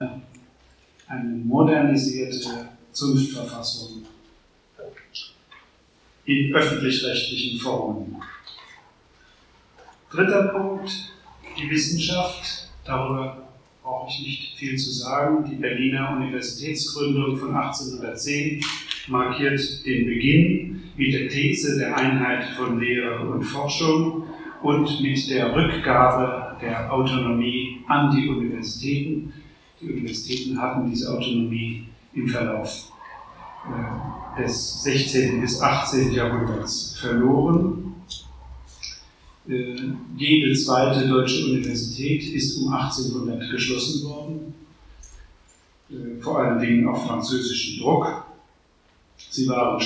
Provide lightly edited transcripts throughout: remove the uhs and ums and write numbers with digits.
eine modernisierte Zunftverfassung in öffentlich-rechtlichen Formen. Dritter Punkt, die Wissenschaft. Darüber brauche ich nicht viel zu sagen. Die Berliner Universitätsgründung von 1810 markiert den Beginn mit der These der Einheit von Lehre und Forschung und mit der Rückgabe der Autonomie an die Universitäten. Die Universitäten hatten diese Autonomie im Verlauf des 16. bis 18. Jahrhunderts verloren. Jede zweite deutsche Universität ist um 1800 geschlossen worden, vor allen Dingen auf französischen Druck. Sie waren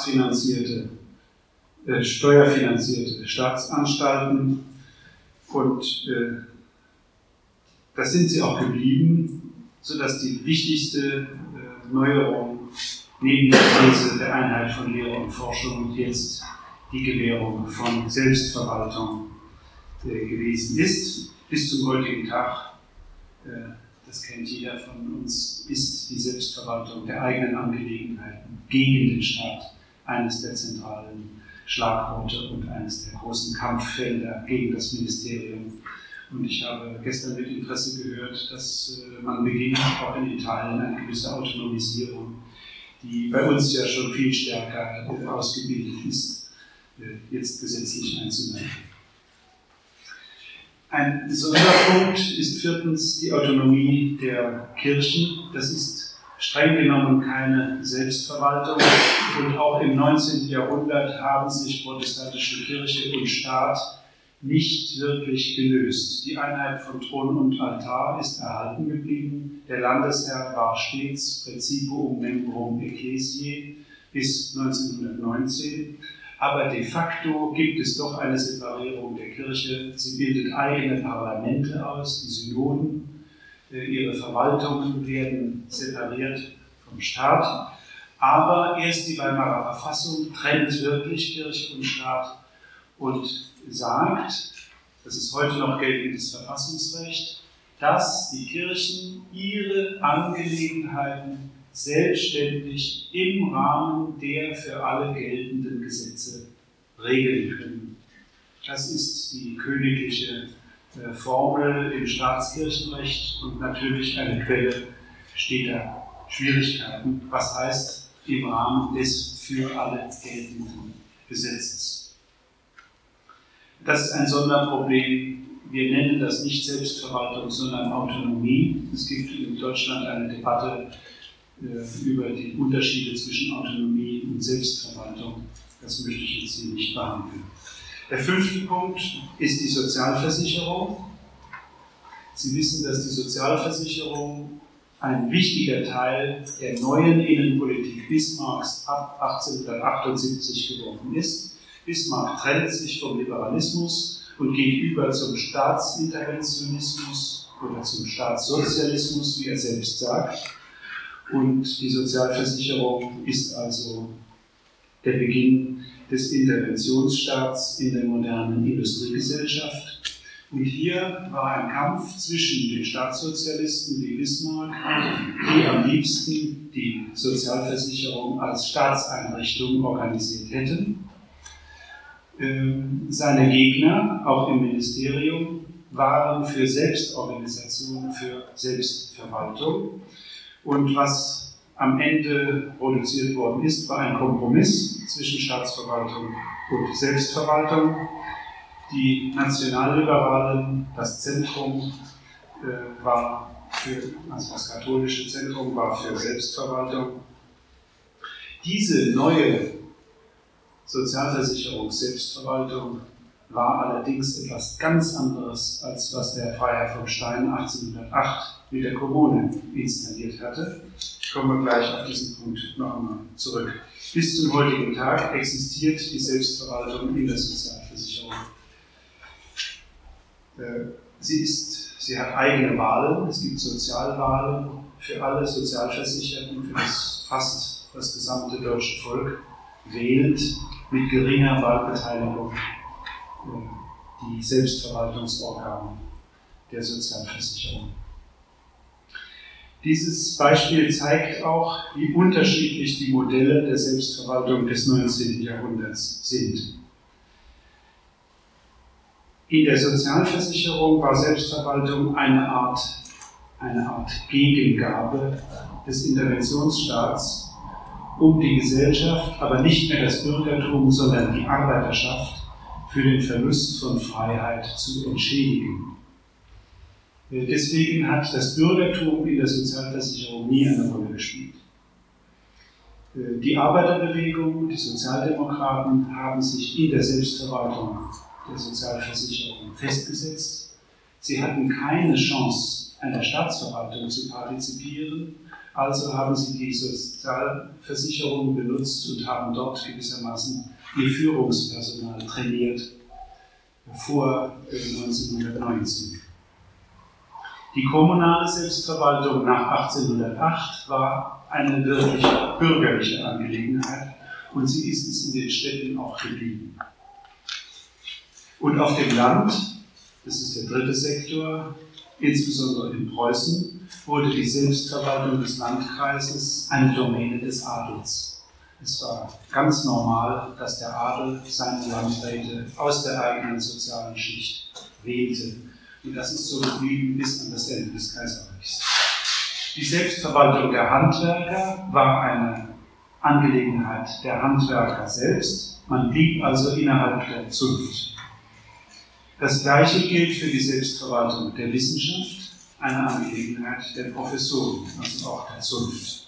steuerfinanzierte Staatsanstalten und das sind sie auch geblieben, sodass die wichtigste Neuerung neben der These der Einheit von Lehre und Forschung jetzt die Gewährung von Selbstverwaltung gewesen ist. Bis zum heutigen Tag, das kennt jeder von uns, ist die Selbstverwaltung der eigenen Angelegenheiten gegen den Staat eines der zentralen Schlagworte und eines der großen Kampffelder gegen das Ministerium. Und ich habe gestern mit Interesse gehört, dass man beginnt, auch in Italien, eine gewisse Autonomisierung, die bei uns ja schon viel stärker ausgebildet ist, jetzt gesetzlich einzuleiten. Ein Sonderpunkt ist viertens die Autonomie der Kirchen. Das ist streng genommen keine Selbstverwaltung. Und auch im 19. Jahrhundert haben sich protestantische Kirche und Staat nicht wirklich gelöst. Die Einheit von Thron und Altar ist erhalten geblieben. Der Landesherr war stets Praecipium membrum ecclesiae bis 1919. Aber de facto gibt es doch eine Separierung der Kirche. Sie bildet eigene Parlamente aus, die Synoden. Ihre Verwaltungen werden separiert vom Staat. Aber erst die Weimarer Verfassung trennt wirklich Kirche und Staat und sagt, das ist heute noch geltendes Verfassungsrecht, dass die Kirchen ihre Angelegenheiten selbstständig im Rahmen der für alle geltenden Gesetze regeln können. Das ist die königliche Formel im Staatskirchenrecht und natürlich eine Quelle steter Schwierigkeiten. Was heißt im Rahmen des für alle geltenden Gesetzes? Das ist ein Sonderproblem. Wir nennen das nicht Selbstverwaltung, sondern Autonomie. Es gibt in Deutschland eine Debatte über die Unterschiede zwischen Autonomie und Selbstverwaltung. Das möchte ich jetzt hier nicht behandeln. Der fünfte Punkt ist die Sozialversicherung. Sie wissen, dass die Sozialversicherung ein wichtiger Teil der neuen Innenpolitik Bismarcks ab 1878 geworden ist. Bismarck trennt sich vom Liberalismus und geht über zum Staatsinterventionismus oder zum Staatssozialismus, wie er selbst sagt. Und die Sozialversicherung ist also der Beginn des Interventionsstaats in der modernen Industriegesellschaft. Und hier war ein Kampf zwischen den Staatssozialisten wie Bismarck, die am liebsten die Sozialversicherung als Staatseinrichtung organisiert hätten. Seine Gegner, auch im Ministerium, waren für Selbstorganisation, für Selbstverwaltung. Und was am Ende produziert worden ist, war ein Kompromiss zwischen Staatsverwaltung und Selbstverwaltung. Die Nationalliberalen, das Zentrum das katholische Zentrum war für Selbstverwaltung. Diese neue Sozialversicherung, Selbstverwaltung war allerdings etwas ganz anderes, als was der Freiherr von Stein 1808 mit der Kommune installiert hatte. Kommen wir gleich auf diesen Punkt noch einmal zurück. Bis zum heutigen Tag existiert die Selbstverwaltung in der Sozialversicherung. Sie hat eigene Wahlen, es gibt Sozialwahlen für alle Sozialversicherten, für fast das gesamte deutsche Volk wählt mit geringer Wahlbeteiligung die Selbstverwaltungsorgane der Sozialversicherung. Dieses Beispiel zeigt auch, wie unterschiedlich die Modelle der Selbstverwaltung des 19. Jahrhunderts sind. In der Sozialversicherung war Selbstverwaltung eine Art Gegengabe des Interventionsstaats, um die Gesellschaft, aber nicht mehr das Bürgertum, sondern die Arbeiterschaft für den Verlust von Freiheit zu entschädigen. Deswegen hat das Bürgertum in der Sozialversicherung nie eine Rolle gespielt. Die Arbeiterbewegung, die Sozialdemokraten haben sich in der Selbstverwaltung der Sozialversicherung festgesetzt. Sie hatten keine Chance, an der Staatsverwaltung zu partizipieren, also haben sie die Sozialversicherung benutzt und haben dort gewissermaßen ihr Führungspersonal trainiert vor 1919. Die kommunale Selbstverwaltung nach 1808 war eine wirklich bürgerliche Angelegenheit und sie ist es in den Städten auch geblieben. Und auf dem Land, das ist der dritte Sektor, insbesondere in Preußen, wurde die Selbstverwaltung des Landkreises eine Domäne des Adels. Es war ganz normal, dass der Adel seine Landräte aus der eigenen sozialen Schicht wählte. Und das ist so geblieben bis an das Ende des Kaiserreichs. Die Selbstverwaltung der Handwerker war eine Angelegenheit der Handwerker selbst. Man blieb also innerhalb der Zunft. Das Gleiche gilt für die Selbstverwaltung der Wissenschaft, eine Angelegenheit der Professoren, also auch der Zunft.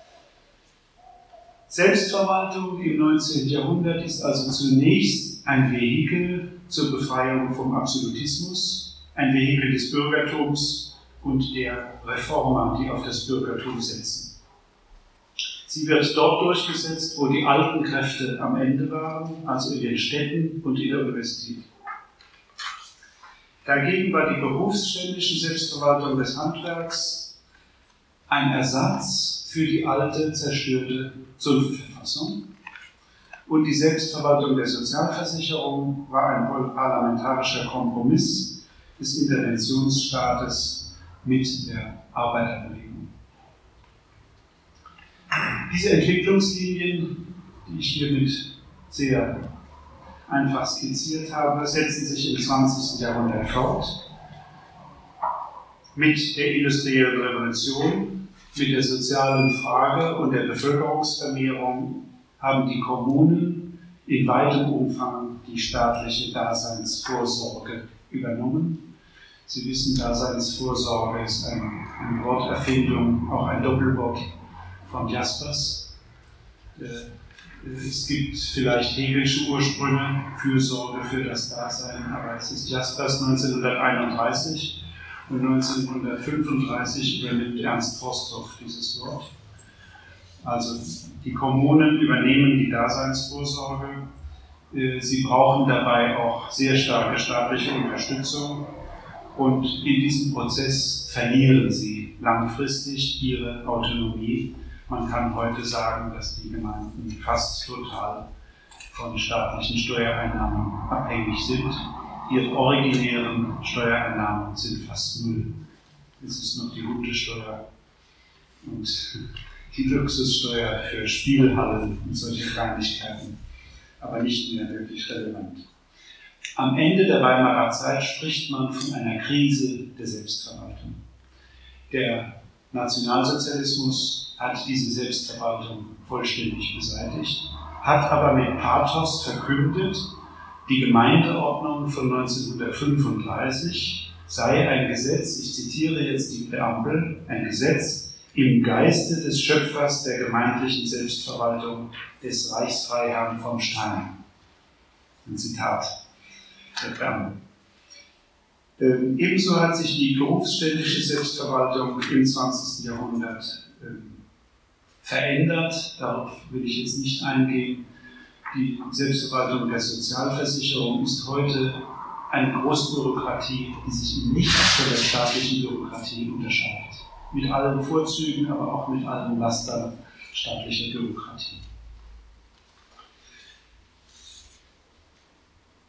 Selbstverwaltung im 19. Jahrhundert ist also zunächst ein Vehikel zur Befreiung vom Absolutismus, ein Vehikel des Bürgertums und der Reformer, die auf das Bürgertum setzen. Sie wird dort durchgesetzt, wo die alten Kräfte am Ende waren, also in den Städten und in der Universität. Dagegen war die berufsständische Selbstverwaltung des Handwerks ein Ersatz für die alte, zerstörte Zunftverfassung. Und die Selbstverwaltung der Sozialversicherung war ein parlamentarischer Kompromiss des Interventionsstaates mit der Arbeiterbewegung. Diese Entwicklungslinien, die ich hiermit sehr einfach skizziert habe, setzen sich im 20. Jahrhundert fort. Mit der industriellen Revolution, mit der sozialen Frage und der Bevölkerungsvermehrung haben die Kommunen in weitem Umfang die staatliche Daseinsvorsorge übernommen. Sie wissen, Daseinsvorsorge ist eine Worterfindung, auch ein Doppelwort von Jaspers. Es gibt vielleicht Hegelsche Ursprünge, Fürsorge für das Dasein, aber es ist Jaspers 1931 und 1935 übernimmt Ernst Forsthoff dieses Wort. Also die Kommunen übernehmen die Daseinsvorsorge. Sie brauchen dabei auch sehr starke staatliche Unterstützung und in diesem Prozess verlieren sie langfristig ihre Autonomie. Man kann heute sagen, dass die Gemeinden fast total von staatlichen Steuereinnahmen abhängig sind. Ihre originären Steuereinnahmen sind fast null. Es ist noch die Hundesteuer und die Luxussteuer für Spielhallen und solche Kleinigkeiten, aber nicht mehr wirklich relevant. Am Ende der Weimarer Zeit spricht man von einer Krise der Selbstverwaltung. Der Nationalsozialismus hat diese Selbstverwaltung vollständig beseitigt, hat aber mit Pathos verkündet, die Gemeindeordnung von 1935 sei ein Gesetz, ich zitiere jetzt die Präambel, ein Gesetz im Geiste des Schöpfers der gemeindlichen Selbstverwaltung des Reichsfreiherrn von Stein. Ein Zitat der Präambel. Ebenso hat sich die berufsständische Selbstverwaltung im 20. Jahrhundert verändert. Darauf will ich jetzt nicht eingehen. Die Selbstverwaltung der Sozialversicherung ist heute eine Großbürokratie, die sich in nichts von der staatlichen Bürokratie unterscheidet. Mit allen Vorzügen, aber auch mit allen Lastern staatlicher Bürokratie.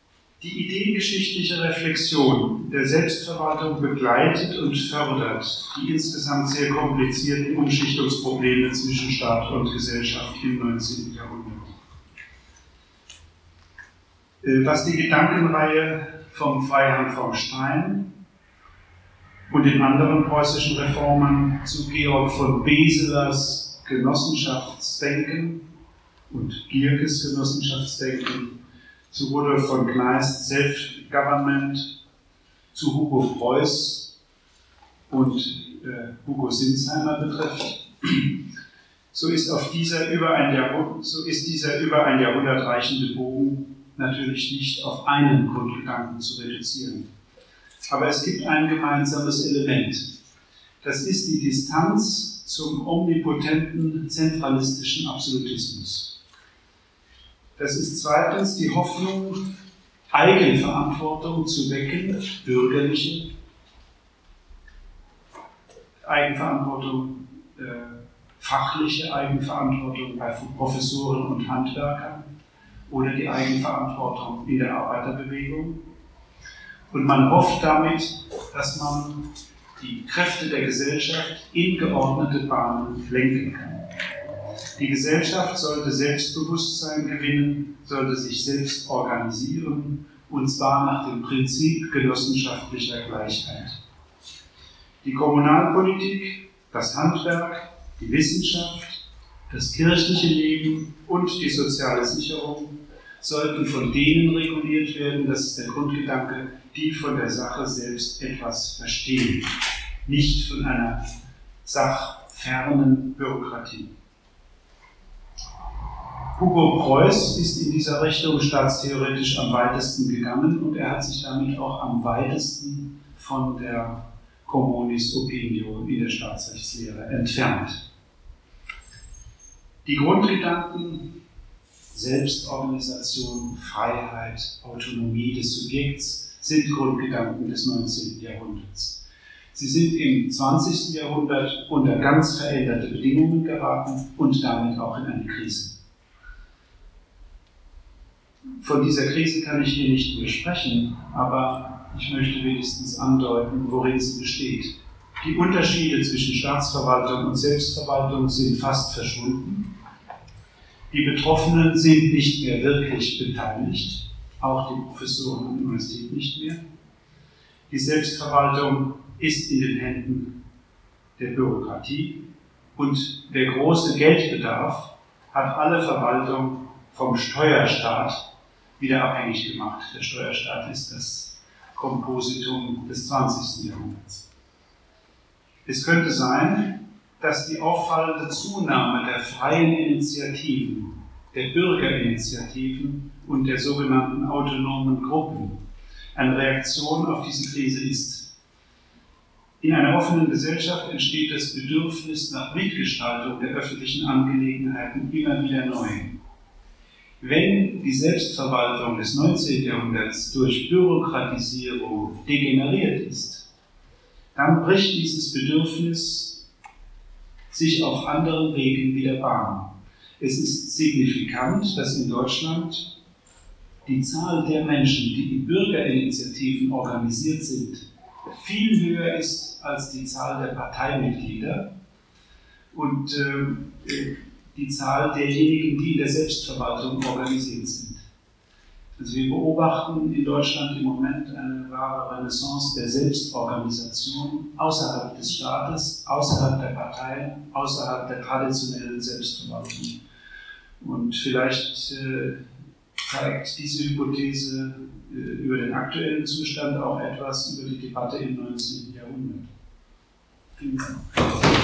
Die ideengeschichtliche Reflexion der Selbstverwaltung begleitet und fördert die insgesamt sehr komplizierten Umschichtungsprobleme zwischen Staat und Gesellschaft im 19. Jahrhundert. Was die Gedankenreihe vom Freiherrn von Stein und den anderen preußischen Reformern zu Georg von Beselers Genossenschaftsdenken und Gierkes Genossenschaftsdenken, zu Rudolf von Kleists Self-Government, zu Hugo Preuß und Hugo Sinsheimer betrifft, so ist dieser über ein Jahrhundert reichende Bogen natürlich nicht auf einen Grundgedanken zu reduzieren. Aber es gibt ein gemeinsames Element. Das ist die Distanz zum omnipotenten zentralistischen Absolutismus. Das ist zweitens die Hoffnung, Eigenverantwortung zu wecken, bürgerliche Eigenverantwortung, fachliche Eigenverantwortung bei Professoren und Handwerkern oder die Eigenverantwortung in der Arbeiterbewegung. Und man hofft damit, dass man die Kräfte der Gesellschaft in geordnete Bahnen lenken kann. Die Gesellschaft sollte Selbstbewusstsein gewinnen, sollte sich selbst organisieren, und zwar nach dem Prinzip genossenschaftlicher Gleichheit. Die Kommunalpolitik, das Handwerk, die Wissenschaft, das kirchliche Leben und die soziale Sicherung sollten von denen reguliert werden, das ist der Grundgedanke, die von der Sache selbst etwas verstehen, nicht von einer sachfernen Bürokratie. Hugo Preuß ist in dieser Richtung staatstheoretisch am weitesten gegangen und er hat sich damit auch am weitesten von der Communis Opinio in der Staatsrechtslehre entfernt. Die Grundgedanken Selbstorganisation, Freiheit, Autonomie des Subjekts sind Grundgedanken des 19. Jahrhunderts. Sie sind im 20. Jahrhundert unter ganz veränderte Bedingungen geraten und damit auch in eine Krise. Von dieser Krise kann ich hier nicht mehr sprechen, aber ich möchte wenigstens andeuten, worin sie besteht. Die Unterschiede zwischen Staatsverwaltung und Selbstverwaltung sind fast verschwunden. Die Betroffenen sind nicht mehr wirklich beteiligt, auch die Professoren an der Universität nicht mehr. Die Selbstverwaltung ist in den Händen der Bürokratie und der große Geldbedarf hat alle Verwaltung vom Steuerstaat wieder abhängig gemacht. Der Steuerstaat ist das Kompositum des 20. Jahrhunderts. Es könnte sein, dass die auffallende Zunahme der freien Initiativen, der Bürgerinitiativen und der sogenannten autonomen Gruppen eine Reaktion auf diese Krise ist. In einer offenen Gesellschaft entsteht das Bedürfnis nach Mitgestaltung der öffentlichen Angelegenheiten immer wieder neu. Wenn die Selbstverwaltung des 19. Jahrhunderts durch Bürokratisierung degeneriert ist, dann bricht dieses Bedürfnis sich auf anderen Wegen wieder Bahn. Es ist signifikant, dass in Deutschland die Zahl der Menschen, die in Bürgerinitiativen organisiert sind, viel höher ist als die Zahl der Parteimitglieder und die Zahl derjenigen, die in der Selbstverwaltung organisiert sind. Also wir beobachten in Deutschland im Moment eine wahre Renaissance der Selbstorganisation außerhalb des Staates, außerhalb der Parteien, außerhalb der traditionellen Selbstverwaltung. Und vielleicht zeigt diese Hypothese über den aktuellen Zustand auch etwas über die Debatte im 19. Jahrhundert. Vielen Dank.